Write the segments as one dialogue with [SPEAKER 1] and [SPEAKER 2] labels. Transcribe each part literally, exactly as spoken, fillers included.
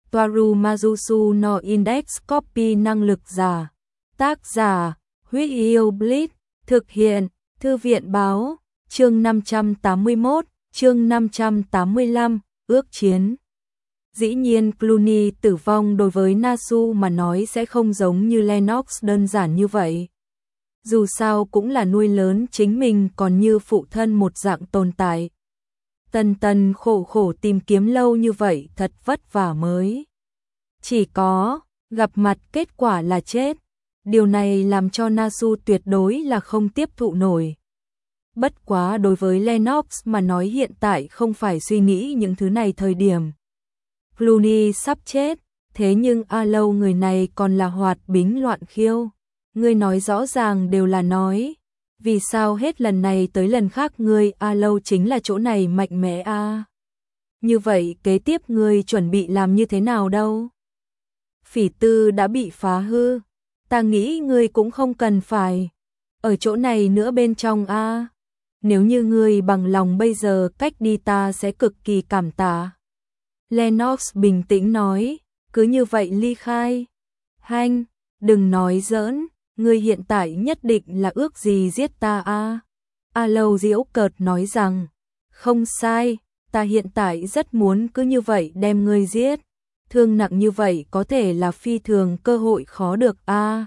[SPEAKER 1] Toaru Majusu no Index Copy năng lực giả. Tác giả, Huyết Yêu Blitz, thực hiện, Thư viện báo, chương năm trăm tám mươi mốt, chương năm trăm tám mươi lăm, ước chiến. Dĩ nhiên Clooney tử vong đối với Nasu mà nói sẽ không giống như Lennox đơn giản như vậy. Dù sao cũng là nuôi lớn chính mình còn như phụ thân một dạng tồn tại. Tần tần khổ khổ tìm kiếm lâu như vậy thật vất vả mới. Chỉ có, gặp mặt kết quả là chết. Điều này làm cho Nasu tuyệt đối là không tiếp thụ nổi. Bất quá đối với Lennox mà nói hiện tại không phải suy nghĩ những thứ này thời điểm. Clooney sắp chết, thế nhưng A Lâu người này còn là hoạt bính loạn khiêu. Ngươi nói rõ ràng đều là nói. Vì sao hết lần này tới lần khác ngươi A Lâu chính là chỗ này mạnh mẽ a? À? Như vậy kế tiếp ngươi chuẩn bị làm như thế nào đâu? Phỉ tư đã bị phá hư. Ta nghĩ ngươi cũng không cần phải ở chỗ này nữa bên trong a. À? Nếu như ngươi bằng lòng bây giờ cách đi ta sẽ cực kỳ cảm tạ. Lennox bình tĩnh nói, cứ như vậy ly khai. Hanh, đừng nói giỡn, ngươi hiện tại nhất định là ước gì giết ta a? À? A Lâu giễu cợt nói rằng, không sai, ta hiện tại rất muốn cứ như vậy đem ngươi giết. Thương nặng như vậy có thể là phi thường cơ hội khó được a. À?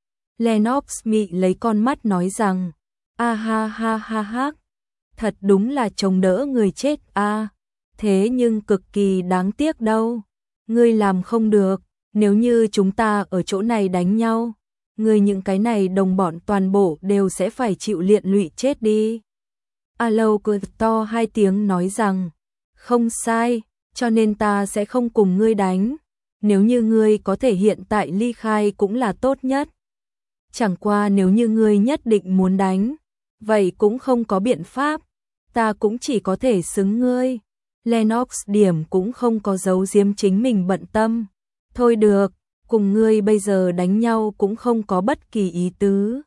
[SPEAKER 1] Lennox mị lấy con mắt nói rằng, a ha ha ha ha, thật đúng là chống đỡ người chết a. À? Thế nhưng cực kỳ đáng tiếc đâu. Ngươi làm không được, nếu như chúng ta ở chỗ này đánh nhau, ngươi những cái này đồng bọn toàn bộ đều sẽ phải chịu liện lụy chết đi. A Lâu cười to hai tiếng nói rằng, không sai, cho nên ta sẽ không cùng ngươi đánh. Nếu như ngươi có thể hiện tại ly khai cũng là tốt nhất. Chẳng qua nếu như ngươi nhất định muốn đánh, vậy cũng không có biện pháp, ta cũng chỉ có thể xứng ngươi. Lennox điểm cũng không có giấu giếm chính mình bận tâm. Thôi được, cùng ngươi bây giờ đánh nhau cũng không có bất kỳ ý tứ.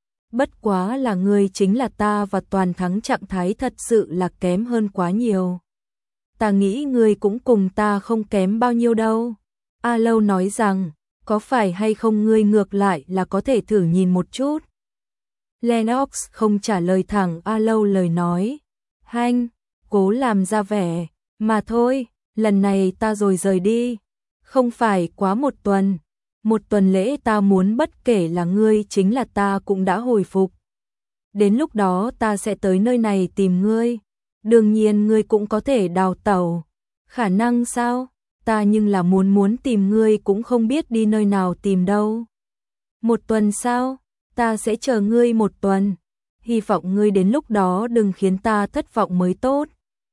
[SPEAKER 1] Bất quá là ngươi chính là ta và toàn thắng trạng thái thật sự là kém hơn quá nhiều. Ta nghĩ ngươi cũng cùng ta không kém bao nhiêu đâu. A Lâu nói rằng, có phải hay không ngươi ngược lại là có thể thử nhìn một chút. Lennox không trả lời thẳng A Lâu lời nói. Hanh, cố làm ra vẻ, mà thôi, lần này ta rồi rời đi. Không phải quá một tuần. Một tuần lễ ta muốn bất kể là ngươi chính là ta cũng đã hồi phục. Đến lúc đó ta sẽ tới nơi này tìm ngươi. Đương nhiên ngươi cũng có thể đào tẩu. Khả năng sao? Ta nhưng là muốn muốn tìm ngươi cũng không biết đi nơi nào tìm đâu. Một tuần sao? Ta sẽ chờ ngươi một tuần. Hy vọng ngươi đến lúc đó đừng khiến ta thất vọng mới tốt.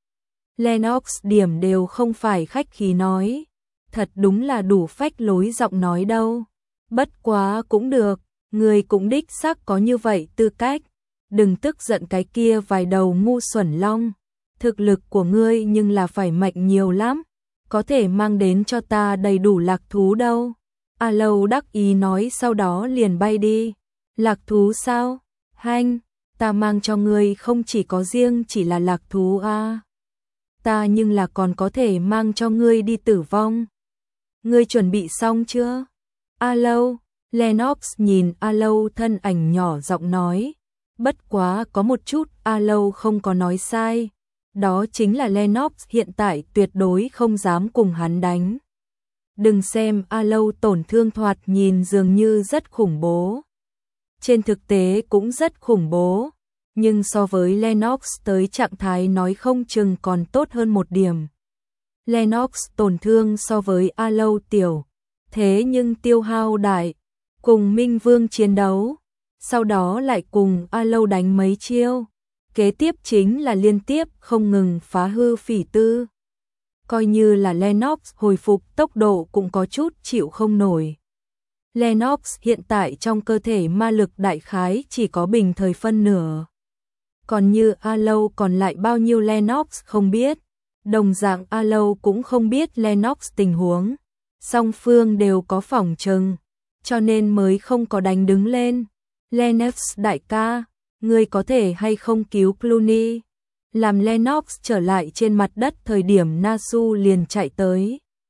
[SPEAKER 1] Lennox điểm đều không phải khách khí nói. Thật đúng là đủ phách lối giọng nói đâu. Bất quá cũng được, ngươi cũng đích xác có như vậy tư cách. Đừng tức giận cái kia vài đầu ngu xuẩn long. Thực lực của ngươi nhưng là phải mạnh nhiều lắm. Có thể mang đến cho ta đầy đủ lạc thú đâu. A Lâu đắc ý nói sau đó liền bay đi. Lạc thú sao? Hanh, ta mang cho ngươi không chỉ có riêng chỉ là lạc thú a. À. Ta nhưng là còn có thể mang cho ngươi đi tử vong. Ngươi chuẩn bị xong chưa? A Lâu, Lennox nhìn A Lâu thân ảnh nhỏ giọng nói. Bất quá có một chút A Lâu không có nói sai. Đó chính là Lennox hiện tại tuyệt đối không dám cùng hắn đánh. Đừng xem A Lâu tổn thương thoạt nhìn dường như rất khủng bố. Trên thực tế cũng rất khủng bố. Nhưng so với Lennox tới trạng thái nói không chừng còn tốt hơn một điểm. Lennox tổn thương so với A Lâu tiểu. Thế nhưng tiêu hao đại. Cùng Minh Vương chiến đấu. Sau đó lại cùng A Lâu đánh mấy chiêu. Kế tiếp chính là liên tiếp không ngừng phá hư phỉ tư. Coi như là Lennox hồi phục tốc độ cũng có chút chịu không nổi. Lennox hiện tại trong cơ thể ma lực đại khái chỉ có bình thời phân nửa. Còn như A Lâu còn lại bao nhiêu Lennox không biết. Đồng dạng A Lâu cũng không biết Lennox tình huống. Song phương đều có phỏng chừng. Cho nên mới không có đánh đứng lên. Lennox đại ca, ngươi có thể hay không cứu Clooney? Làm Lennox trở lại trên mặt đất thời điểm Nasu liền chạy tới.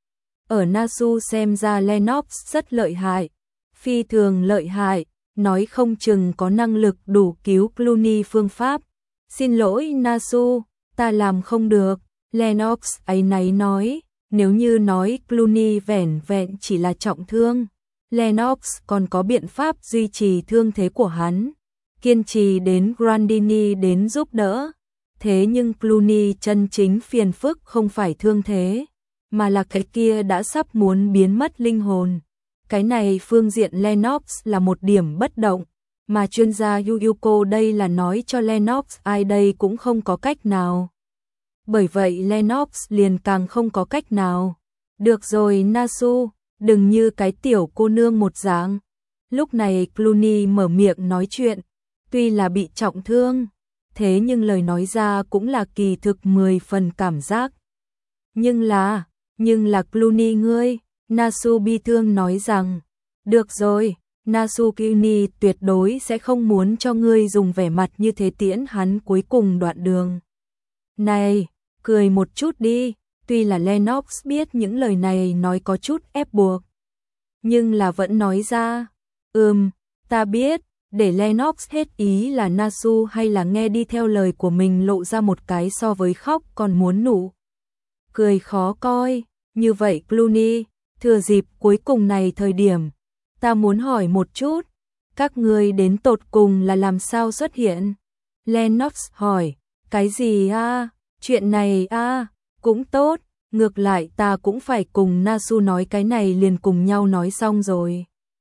[SPEAKER 1] Ở Nasu xem ra Lennox rất lợi hại, phi thường lợi hại, nói không chừng có năng lực đủ cứu Clooney phương pháp. Xin lỗi Nasu, ta làm không được, Lennox áy náy nói, nếu như nói Clooney vẻn vẹn chỉ là trọng thương, Lennox còn có biện pháp duy trì thương thế của hắn, kiên trì đến Grandini đến giúp đỡ. Thế nhưng Clooney chân chính phiền phức không phải thương thế, mà là cái kia đã sắp muốn biến mất linh hồn. Cái này phương diện Lennox là một điểm bất động, mà chuyên gia Yuyuko đây là nói cho Lennox ai đây cũng không có cách nào. Bởi vậy Lennox liền càng không có cách nào. Được rồi Nasu, đừng như cái tiểu cô nương một dạng. Lúc này Clooney mở miệng nói chuyện, tuy là bị trọng thương, thế nhưng lời nói ra cũng là kỳ thực mười phần cảm giác. Nhưng là, nhưng là Clooney ngươi, Nasu bi thương nói rằng, được rồi, Nasu Clooney tuyệt đối sẽ không muốn cho ngươi dùng vẻ mặt như thế tiễn hắn cuối cùng đoạn đường. Này, cười một chút đi, tuy là Lennox biết những lời này nói có chút ép buộc, nhưng là vẫn nói ra, ừm, ta biết, để Lennox hết ý là Nasu hay là nghe đi theo lời của mình lộ ra một cái so với khóc còn muốn nụ. Cười khó coi, như vậy Clooney, thừa dịp cuối cùng này thời điểm, ta muốn hỏi một chút, các ngươi đến tột cùng là làm sao xuất hiện? Lennox hỏi, cái gì a? Chuyện này a, cũng tốt, ngược lại ta cũng phải cùng Nasu nói cái này liền cùng nhau nói xong rồi.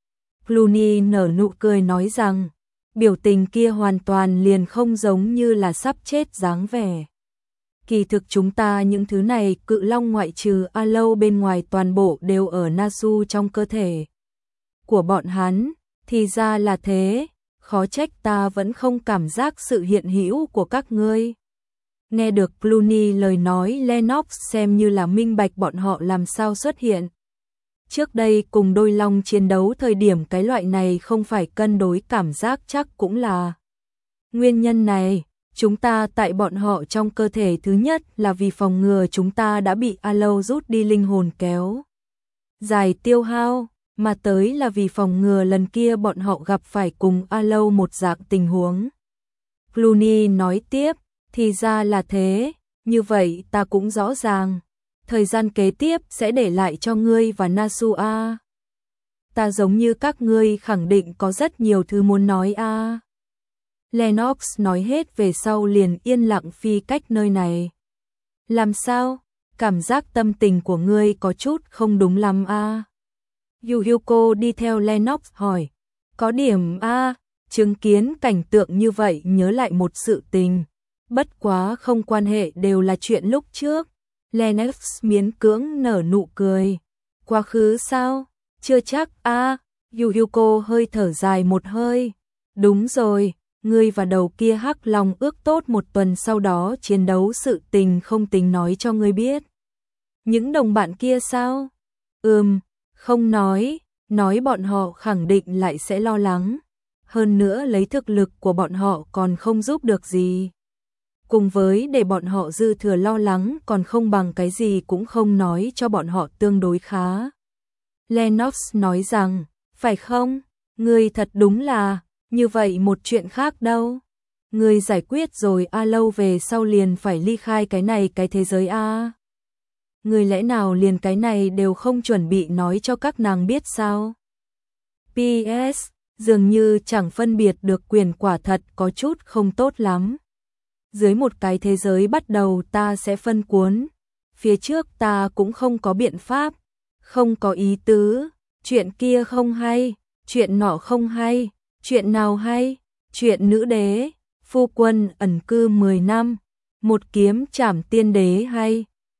[SPEAKER 1] Clooney nở nụ cười nói rằng, biểu tình kia hoàn toàn liền không giống như là sắp chết dáng vẻ. Kỳ thực chúng ta những thứ này cự long ngoại trừ Alo bên ngoài toàn bộ đều ở Nasu trong cơ thể của bọn hắn, thì ra là thế, khó trách ta vẫn không cảm giác sự hiện hữu của các ngươi. Nghe được Clooney lời nói Lennox xem như là minh bạch bọn họ làm sao xuất hiện. Trước đây cùng đôi long chiến đấu thời điểm cái loại này không phải cân đối cảm giác chắc cũng là nguyên nhân này. Chúng ta tại bọn họ trong cơ thể thứ nhất là vì phòng ngừa chúng ta đã bị Alo rút đi linh hồn kéo dài tiêu hao, mà tới là vì phòng ngừa lần kia bọn họ gặp phải cùng Alo một dạng tình huống. Clooney nói tiếp, thì ra là thế, như vậy ta cũng rõ ràng. Thời gian kế tiếp sẽ để lại cho ngươi và Nasu a. Ta giống như các ngươi khẳng định có rất nhiều thứ muốn nói a. Lennox nói hết về sau liền yên lặng phi cách nơi này. Làm sao? Cảm giác tâm tình của ngươi có chút không đúng lắm a. Yuyuko đi theo Lennox hỏi. Có điểm a, chứng kiến cảnh tượng như vậy nhớ lại một sự tình. Bất quá không quan hệ đều là chuyện lúc trước. Lennox miễn cưỡng nở nụ cười. Quá khứ sao? Chưa chắc a. Yuyuko hơi thở dài một hơi. Đúng rồi. Ngươi và đầu kia hắc long ước tốt một tuần sau đó chiến đấu sự tình không tính nói cho ngươi biết. Những đồng bạn kia sao? Ừm, không nói, nói bọn họ khẳng định lại sẽ lo lắng. Hơn nữa lấy thực lực của bọn họ còn không giúp được gì. Cùng với để bọn họ dư thừa lo lắng còn không bằng cái gì cũng không nói cho bọn họ tương đối khá. Lennox nói rằng, phải không? Ngươi thật đúng là... Như vậy một chuyện khác đâu. Người giải quyết rồi a lâu về sau liền phải ly khai cái này cái thế giới a. Người lẽ nào liền cái này đều không chuẩn bị nói cho các nàng biết sao? pê ét dường như chẳng phân biệt được quyền quả thật có chút không tốt lắm. Dưới một cái thế giới bắt đầu ta sẽ phân cuốn. Phía trước ta cũng không có biện pháp. Không có ý tứ. Chuyện kia không hay. Chuyện nọ không hay. Chuyện nào hay? Chuyện nữ đế, phu quân ẩn cư mười năm, một kiếm trảm tiên đế hay?